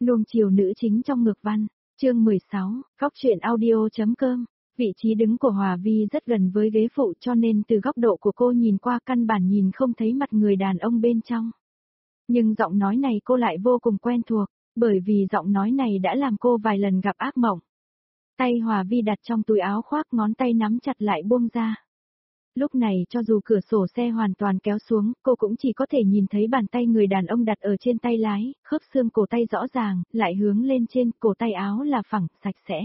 Nuông chiều nữ chính trong ngược văn, chương 16, góc truyện audio.com. Vị trí đứng của Hòa Vi rất gần với ghế phụ cho nên từ góc độ của cô nhìn qua căn bản nhìn không thấy mặt người đàn ông bên trong. Nhưng giọng nói này cô lại vô cùng quen thuộc, bởi vì giọng nói này đã làm cô vài lần gặp ác mộng. Tay Hòa Vi đặt trong túi áo khoác, ngón tay nắm chặt lại buông ra. Lúc này cho dù cửa sổ xe hoàn toàn kéo xuống, cô cũng chỉ có thể nhìn thấy bàn tay người đàn ông đặt ở trên tay lái, khớp xương cổ tay rõ ràng, lại hướng lên trên, cổ tay áo là phẳng, sạch sẽ.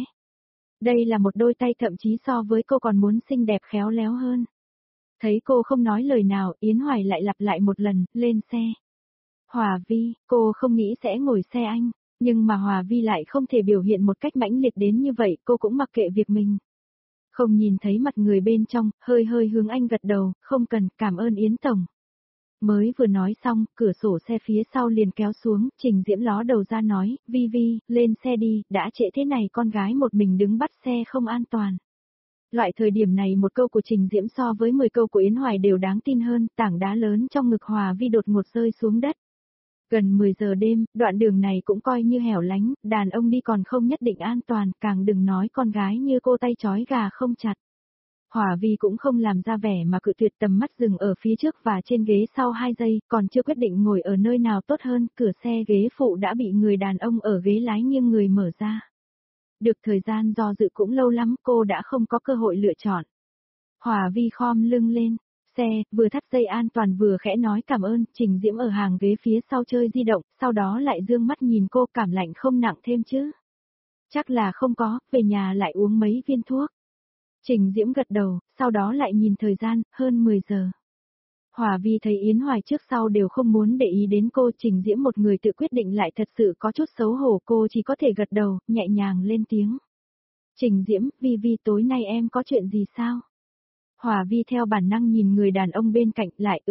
Đây là một đôi tay thậm chí so với cô còn muốn xinh đẹp khéo léo hơn. Thấy cô không nói lời nào, Yến Hoài lại lặp lại một lần, lên xe. Hòa Vi, cô không nghĩ sẽ ngồi xe anh, nhưng mà Hòa Vi lại không thể biểu hiện một cách mãnh liệt đến như vậy, cô cũng mặc kệ việc mình. Không nhìn thấy mặt người bên trong, hơi hướng anh gật đầu, không cần, cảm ơn Yến Tổng. Mới vừa nói xong, cửa sổ xe phía sau liền kéo xuống, Trình Diễm ló đầu ra nói, Vi Vi, lên xe đi, đã trễ thế này con gái một mình đứng bắt xe không an toàn. Loại thời điểm này một câu của Trình Diễm so với 10 câu của Yến Hoài đều đáng tin hơn, tảng đá lớn trong ngực Hòa Vi đột ngột rơi xuống đất. Gần 10 giờ đêm, đoạn đường này cũng coi như hẻo lánh, đàn ông đi còn không nhất định an toàn, càng đừng nói con gái như cô tay trói gà không chặt. Hòa Vi cũng không làm ra vẻ mà cự tuyệt, tầm mắt dừng ở phía trước và trên ghế sau 2 giây, còn chưa quyết định ngồi ở nơi nào tốt hơn, cửa xe ghế phụ đã bị người đàn ông ở ghế lái nghiêng người mở ra. Được thời gian do dự cũng lâu lắm, cô đã không có cơ hội lựa chọn. Hòa Vi khom lưng lên xe, vừa thắt dây an toàn vừa khẽ nói cảm ơn. Trình Diễm ở hàng ghế phía sau chơi di động, sau đó lại dương mắt nhìn cô, cảm lạnh không nặng thêm chứ? Chắc là không có, về nhà lại uống mấy viên thuốc. Trình Diễm gật đầu, sau đó lại nhìn thời gian, hơn 10 giờ. Hòa Vi thấy Yến Hoài trước sau đều không muốn để ý đến cô, Trình Diễm một người tự quyết định lại thật sự có chút xấu hổ, cô chỉ có thể gật đầu, nhẹ nhàng lên tiếng. Trình Diễm, Vi Vi tối nay em có chuyện gì sao? Hòa Vi theo bản năng nhìn người đàn ông bên cạnh, lại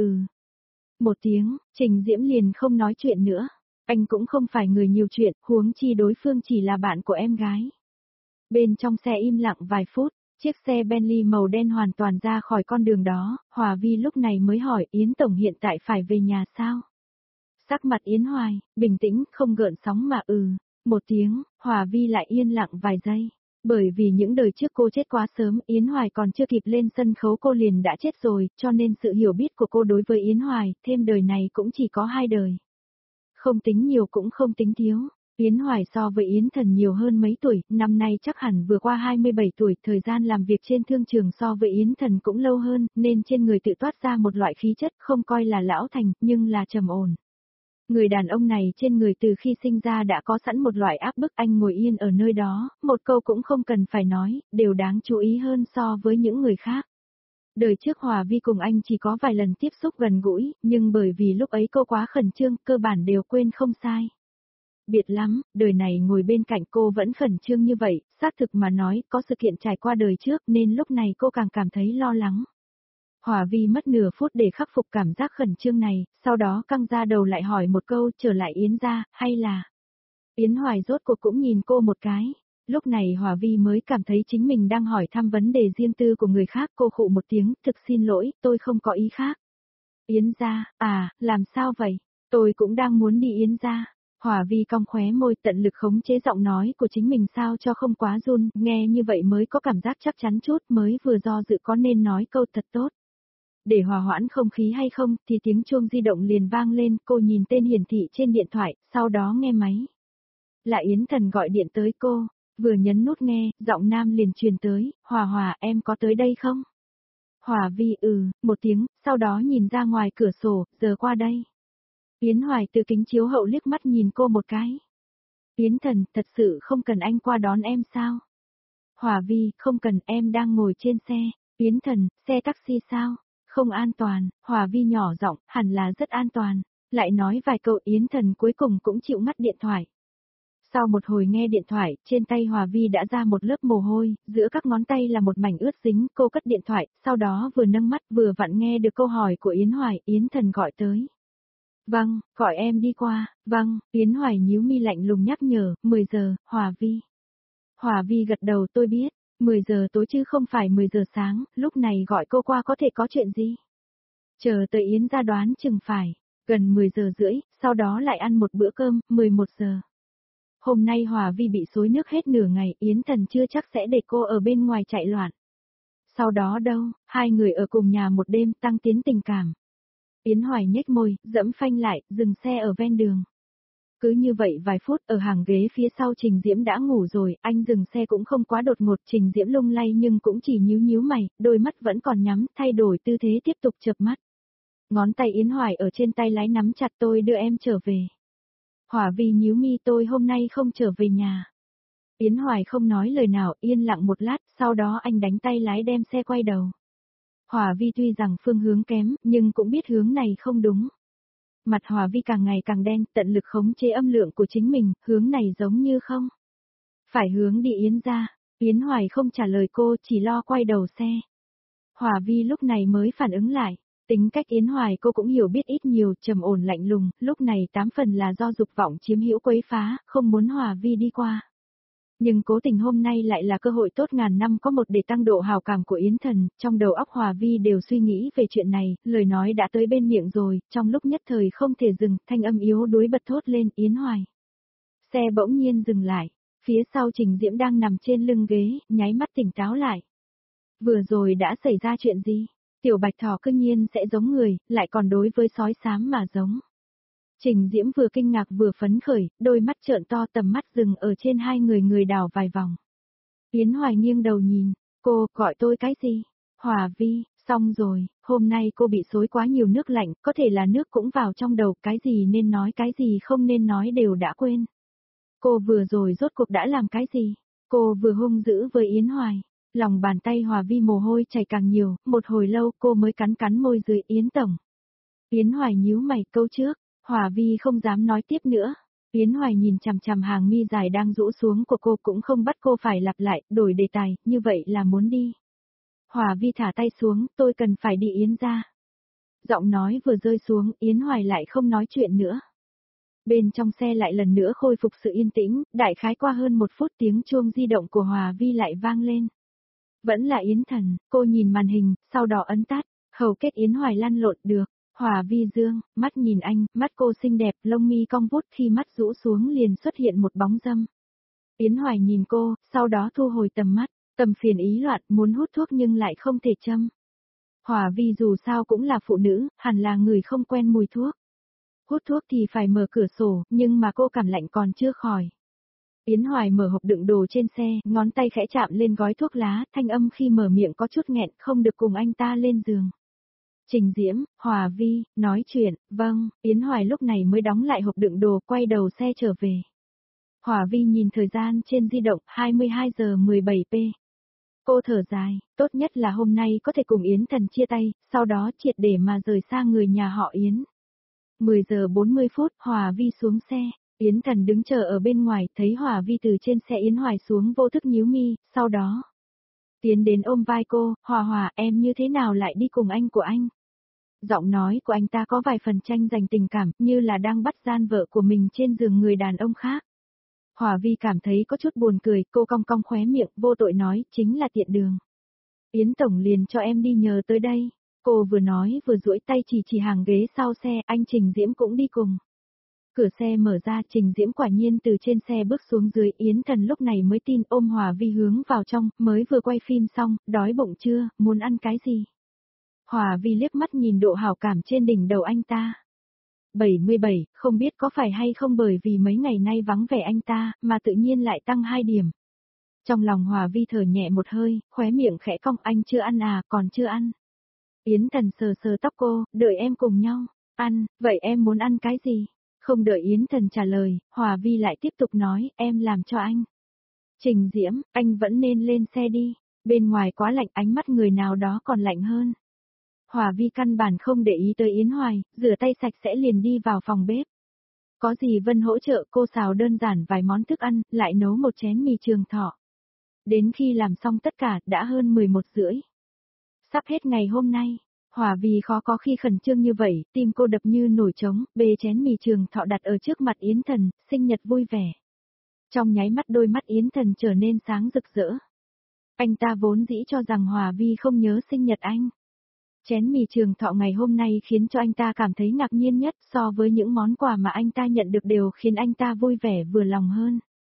một tiếng, Trình Diễm liền không nói chuyện nữa. Anh cũng không phải người nhiều chuyện, huống chi đối phương chỉ là bạn của em gái. Bên trong xe im lặng vài phút, chiếc xe Bentley màu đen hoàn toàn ra khỏi con đường đó, Hòa Vi lúc này mới hỏi Yến Tổng hiện tại phải về nhà sao? Sắc mặt Yến Hoài, bình tĩnh, không gợn sóng mà một tiếng, Hòa Vi lại yên lặng vài giây. Bởi vì những đời trước cô chết quá sớm, Yến Hoài còn chưa kịp lên sân khấu cô liền đã chết rồi, cho nên sự hiểu biết của cô đối với Yến Hoài, thêm đời này cũng chỉ có 2 đời. Không tính nhiều cũng không tính thiếu, Yến Hoài so với Yến Thần nhiều hơn mấy tuổi, năm nay chắc hẳn vừa qua 27 tuổi, thời gian làm việc trên thương trường so với Yến Thần cũng lâu hơn, nên trên người tự toát ra một loại khí chất không coi là lão thành, nhưng là trầm ổn. Người đàn ông này trên người từ khi sinh ra đã có sẵn một loại áp bức, anh ngồi yên ở nơi đó, một câu cũng không cần phải nói, đều đáng chú ý hơn so với những người khác. Đời trước Hòa Vi cùng anh chỉ có vài lần tiếp xúc gần gũi, nhưng bởi vì lúc ấy cô quá khẩn trương, cơ bản đều quên không sai. Biệt lắm, đời này ngồi bên cạnh cô vẫn khẩn trương như vậy, xác thực mà nói, có sự kiện trải qua đời trước nên lúc này cô càng cảm thấy lo lắng. Hòa Vi mất nửa phút để khắc phục cảm giác khẩn trương này, sau đó căng ra đầu lại hỏi một câu, trở lại Yến gia, hay là... Yến Hoài rốt cuộc cũng nhìn cô một cái, lúc này Hòa Vi mới cảm thấy chính mình đang hỏi thăm vấn đề riêng tư của người khác, cô khụ một tiếng, thực xin lỗi, tôi không có ý khác. Yến gia, làm sao vậy? Tôi cũng đang muốn đi Yến gia. Hòa Vi cong khóe môi, tận lực khống chế giọng nói của chính mình sao cho không quá run, nghe như vậy mới có cảm giác chắc chắn chút, mới vừa do dự có nên nói câu thật tốt. Để hòa hoãn không khí hay không thì tiếng chuông di động liền vang lên, cô nhìn tên hiển thị trên điện thoại, sau đó nghe máy. Là Yến Thần gọi điện tới cô, vừa nhấn nút nghe, giọng nam liền truyền tới, Hòa em có tới đây không? Hòa Vi một tiếng, sau đó nhìn ra ngoài cửa sổ, giờ qua đây. Yến Hoài từ kính chiếu hậu liếc mắt nhìn cô một cái. Yến Thần, thật sự không cần anh qua đón em sao? Hòa Vi, không cần, em đang ngồi trên xe. Yến Thần, xe taxi sao? Không an toàn. Hòa Vi nhỏ giọng, hẳn là rất an toàn. Lại nói vài câu, Yến Thần cuối cùng cũng chịu ngắt điện thoại. Sau một hồi nghe điện thoại, trên tay Hòa Vi đã ra một lớp mồ hôi, giữa các ngón tay là một mảnh ướt dính, cô cất điện thoại, sau đó vừa nâng mắt vừa vặn nghe được câu hỏi của Yến Hoài, Yến Thần gọi tới. Vâng, gọi em đi qua, vâng, Yến Hoài nhíu mi lạnh lùng nhắc nhở, 10 giờ, Hòa Vi. Hòa Vi gật đầu, tôi biết, 10 giờ tối chứ không phải 10 giờ sáng, lúc này gọi cô qua có thể có chuyện gì? Chờ tới Yến gia đoán chừng phải, gần 10 giờ rưỡi, sau đó lại ăn một bữa cơm, 11 giờ. Hôm nay Hòa Vi bị xối nước hết nửa ngày, Yến Thần chưa chắc sẽ để cô ở bên ngoài chạy loạn. Sau đó đâu, hai người ở cùng nhà một đêm tăng tiến tình cảm. Yến Hoài nhếch môi, dẫm phanh lại, dừng xe ở ven đường. Cứ như vậy vài phút ở hàng ghế phía sau Trình Diễm đã ngủ rồi, anh dừng xe cũng không quá đột ngột, Trình Diễm lung lay nhưng cũng chỉ nhíu nhíu mày, đôi mắt vẫn còn nhắm, thay đổi tư thế tiếp tục chợp mắt. Ngón tay Yến Hoài ở trên tay lái nắm chặt, tôi đưa em trở về. Hòa Vi nhíu mi, tôi hôm nay không trở về nhà. Yến Hoài không nói lời nào, yên lặng một lát, sau đó anh đánh tay lái đem xe quay đầu. Hòa Vi tuy rằng phương hướng kém, nhưng cũng biết hướng này không đúng. Mặt Hòa Vi càng ngày càng đen, tận lực khống chế âm lượng của chính mình, hướng này giống như không. Phải hướng đi Yến ra. Yến Hoài không trả lời cô, chỉ lo quay đầu xe. Hòa Vi lúc này mới phản ứng lại. Tính cách Yến Hoài cô cũng hiểu biết ít nhiều, trầm ổn lạnh lùng, lúc này 8 phần là do dục vọng chiếm hữu quấy phá, không muốn Hòa Vi đi qua. Nhưng cố tình hôm nay lại là cơ hội tốt ngàn năm có một để tăng độ hào cảm của Yến Thần, trong đầu óc Hòa Vi đều suy nghĩ về chuyện này, lời nói đã tới bên miệng rồi, trong lúc nhất thời không thể dừng, thanh âm yếu đuối bật thốt lên, Yến Hoài. Xe bỗng nhiên dừng lại, phía sau Trình Diễm đang nằm trên lưng ghế, nháy mắt tỉnh táo lại. Vừa rồi đã xảy ra chuyện gì? Tiểu Bạch Thỏ cư nhiên sẽ giống người, lại còn đối với sói xám mà giống. Trình Diễm vừa kinh ngạc vừa phấn khởi, đôi mắt trợn to, tầm mắt dừng ở trên hai người đảo vài vòng. Yến Hoài nghiêng đầu nhìn, cô, gọi tôi cái gì? Hòa Vi, xong rồi, hôm nay cô bị xối quá nhiều nước lạnh, có thể là nước cũng vào trong đầu, cái gì nên nói cái gì không nên nói đều đã quên. Cô vừa rồi rốt cuộc đã làm cái gì? Cô vừa hung dữ với Yến Hoài. Lòng bàn tay Hòa Vi mồ hôi chảy càng nhiều, một hồi lâu cô mới cắn môi dưới, Yến Tổng. Yến Hoài nhíu mày, câu trước. Hòa Vi không dám nói tiếp nữa. Yến Hoài nhìn chằm chằm hàng mi dài đang rũ xuống của cô, cũng không bắt cô phải lặp lại, đổi đề tài, như vậy là muốn đi. Hòa Vi thả tay xuống, tôi cần phải đi Yến ra. Giọng nói vừa rơi xuống, Yến Hoài lại không nói chuyện nữa. Bên trong xe lại lần nữa khôi phục sự yên tĩnh, đại khái qua hơn 1 phút tiếng chuông di động của Hòa Vi lại vang lên. Vẫn là Yến Thần, cô nhìn màn hình, sau đó ấn tắt, hầu kết Yến Hoài lăn lộn được. Hòa Vi dương, mắt nhìn anh, mắt cô xinh đẹp, lông mi cong vút, khi mắt rũ xuống liền xuất hiện một bóng dâm. Yến Hoài nhìn cô, sau đó thu hồi tầm mắt, tầm phiền ý loạn, muốn hút thuốc nhưng lại không thể châm. Hòa Vi dù sao cũng là phụ nữ, hẳn là người không quen mùi thuốc. Hút thuốc thì phải mở cửa sổ, nhưng mà cô cảm lạnh còn chưa khỏi. Yến Hoài mở hộp đựng đồ trên xe, ngón tay khẽ chạm lên gói thuốc lá, thanh âm khi mở miệng có chút nghẹn, không được cùng anh ta lên giường. Trình Diễm, Hòa Vi, nói chuyện, vâng, Yến Hoài lúc này mới đóng lại hộp đựng đồ, quay đầu xe trở về. Hòa Vi nhìn thời gian trên di động, 22 giờ 17p. Cô thở dài, tốt nhất là hôm nay có thể cùng Yến Thần chia tay, sau đó triệt để mà rời xa người nhà họ Yến. 10 giờ 40 phút, Hòa Vi xuống xe, Yến Thần đứng chờ ở bên ngoài, thấy Hòa Vi từ trên xe Yến Hoài xuống vô thức nhíu mi, sau đó tiến đến ôm vai cô, Hòa, em như thế nào lại đi cùng anh của anh? Giọng nói của anh ta có vài phần tranh giành tình cảm, như là đang bắt gian vợ của mình trên giường người đàn ông khác. Hòa Vi cảm thấy có chút buồn cười, cô cong cong khóe miệng, vô tội nói, chính là tiện đường. Yến Tổng liền cho em đi nhờ tới đây. Cô vừa nói vừa duỗi tay chỉ hàng ghế sau xe, anh Trình Diễm cũng đi cùng. Cửa xe mở ra, Trình Diễm quả nhiên từ trên xe bước xuống dưới, Yến Thần lúc này mới tin, ôm Hòa Vi hướng vào trong, mới vừa quay phim xong, đói bụng chưa, muốn ăn cái gì? Hòa Vi liếc mắt nhìn độ hảo cảm trên đỉnh đầu anh ta. 77, không biết có phải hay không bởi vì mấy ngày nay vắng vẻ anh ta, mà tự nhiên lại tăng 2 điểm. Trong lòng Hòa Vi thở nhẹ một hơi, khóe miệng khẽ cong, anh chưa ăn à, còn chưa ăn. Yến Thần sờ sờ tóc cô, đợi em cùng nhau. Ăn, vậy em muốn ăn cái gì? Không đợi Yến Thần trả lời, Hòa Vi lại tiếp tục nói, em làm cho anh. Trình Diễm, anh vẫn nên lên xe đi. Bên ngoài quá lạnh, ánh mắt người nào đó còn lạnh hơn. Hòa Vi căn bản không để ý tới Yến Hoài, rửa tay sạch sẽ liền đi vào phòng bếp. Có gì Vân hỗ trợ, cô xào đơn giản vài món thức ăn, lại nấu một chén mì Trường Thọ. Đến khi làm xong tất cả, đã hơn 11:30. Sắp hết ngày hôm nay. Hòa Vi khó có khi khẩn trương như vậy, tim cô đập như nổi trống, bê chén mì Trường Thọ đặt ở trước mặt Yến Thần, sinh nhật vui vẻ. Trong nháy mắt đôi mắt Yến Thần trở nên sáng rực rỡ. Anh ta vốn dĩ cho rằng Hòa Vi không nhớ sinh nhật anh. Chén mì Trường Thọ ngày hôm nay khiến cho anh ta cảm thấy ngạc nhiên nhất, so với những món quà mà anh ta nhận được đều khiến anh ta vui vẻ vừa lòng hơn.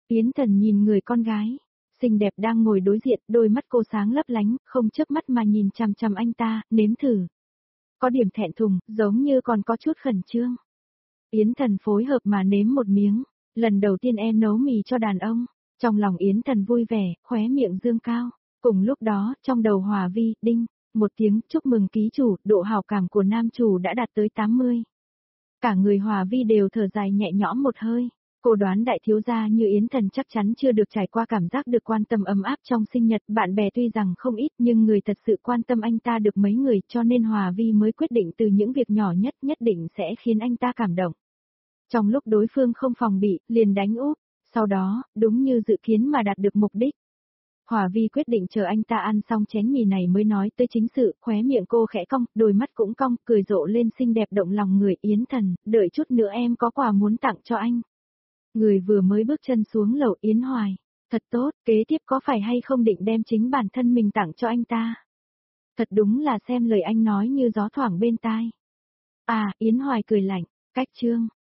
Yến Thần nhìn người con gái, xinh đẹp đang ngồi đối diện, đôi mắt cô sáng lấp lánh, không chớp mắt mà nhìn chằm chằm anh ta, nếm thử. Có điểm thẹn thùng, giống như còn có chút khẩn trương. Yến Thần phối hợp mà nếm một miếng, lần đầu tiên em nấu mì cho đàn ông. Trong lòng Yến Thần vui vẻ, khóe miệng dương cao. Cùng lúc đó, trong đầu Hòa Vi, đinh, một tiếng chúc mừng ký chủ, độ hảo cảm của nam chủ đã đạt tới 80. Cả người Hòa Vi đều thở dài nhẹ nhõm một hơi. Cô đoán đại thiếu gia như Yến Thần chắc chắn chưa được trải qua cảm giác được quan tâm ấm áp trong sinh nhật, bạn bè tuy rằng không ít nhưng người thật sự quan tâm anh ta được mấy người, cho nên Hòa Vi mới quyết định từ những việc nhỏ nhất định sẽ khiến anh ta cảm động. Trong lúc đối phương không phòng bị, liền đánh úp, sau đó, đúng như dự kiến mà đạt được mục đích. Hòa Vi quyết định chờ anh ta ăn xong chén mì này mới nói tới chính sự, khóe miệng cô khẽ cong, đôi mắt cũng cong, cười rộ lên xinh đẹp động lòng người. Yến Thần, đợi chút nữa em có quà muốn tặng cho anh. Người vừa mới bước chân xuống lầu. Yến Hoài, thật tốt, kế tiếp có phải hay không định đem chính bản thân mình tặng cho anh ta? Thật đúng là xem lời anh nói như gió thoảng bên tai. À, Yến Hoài cười lạnh, cách chương.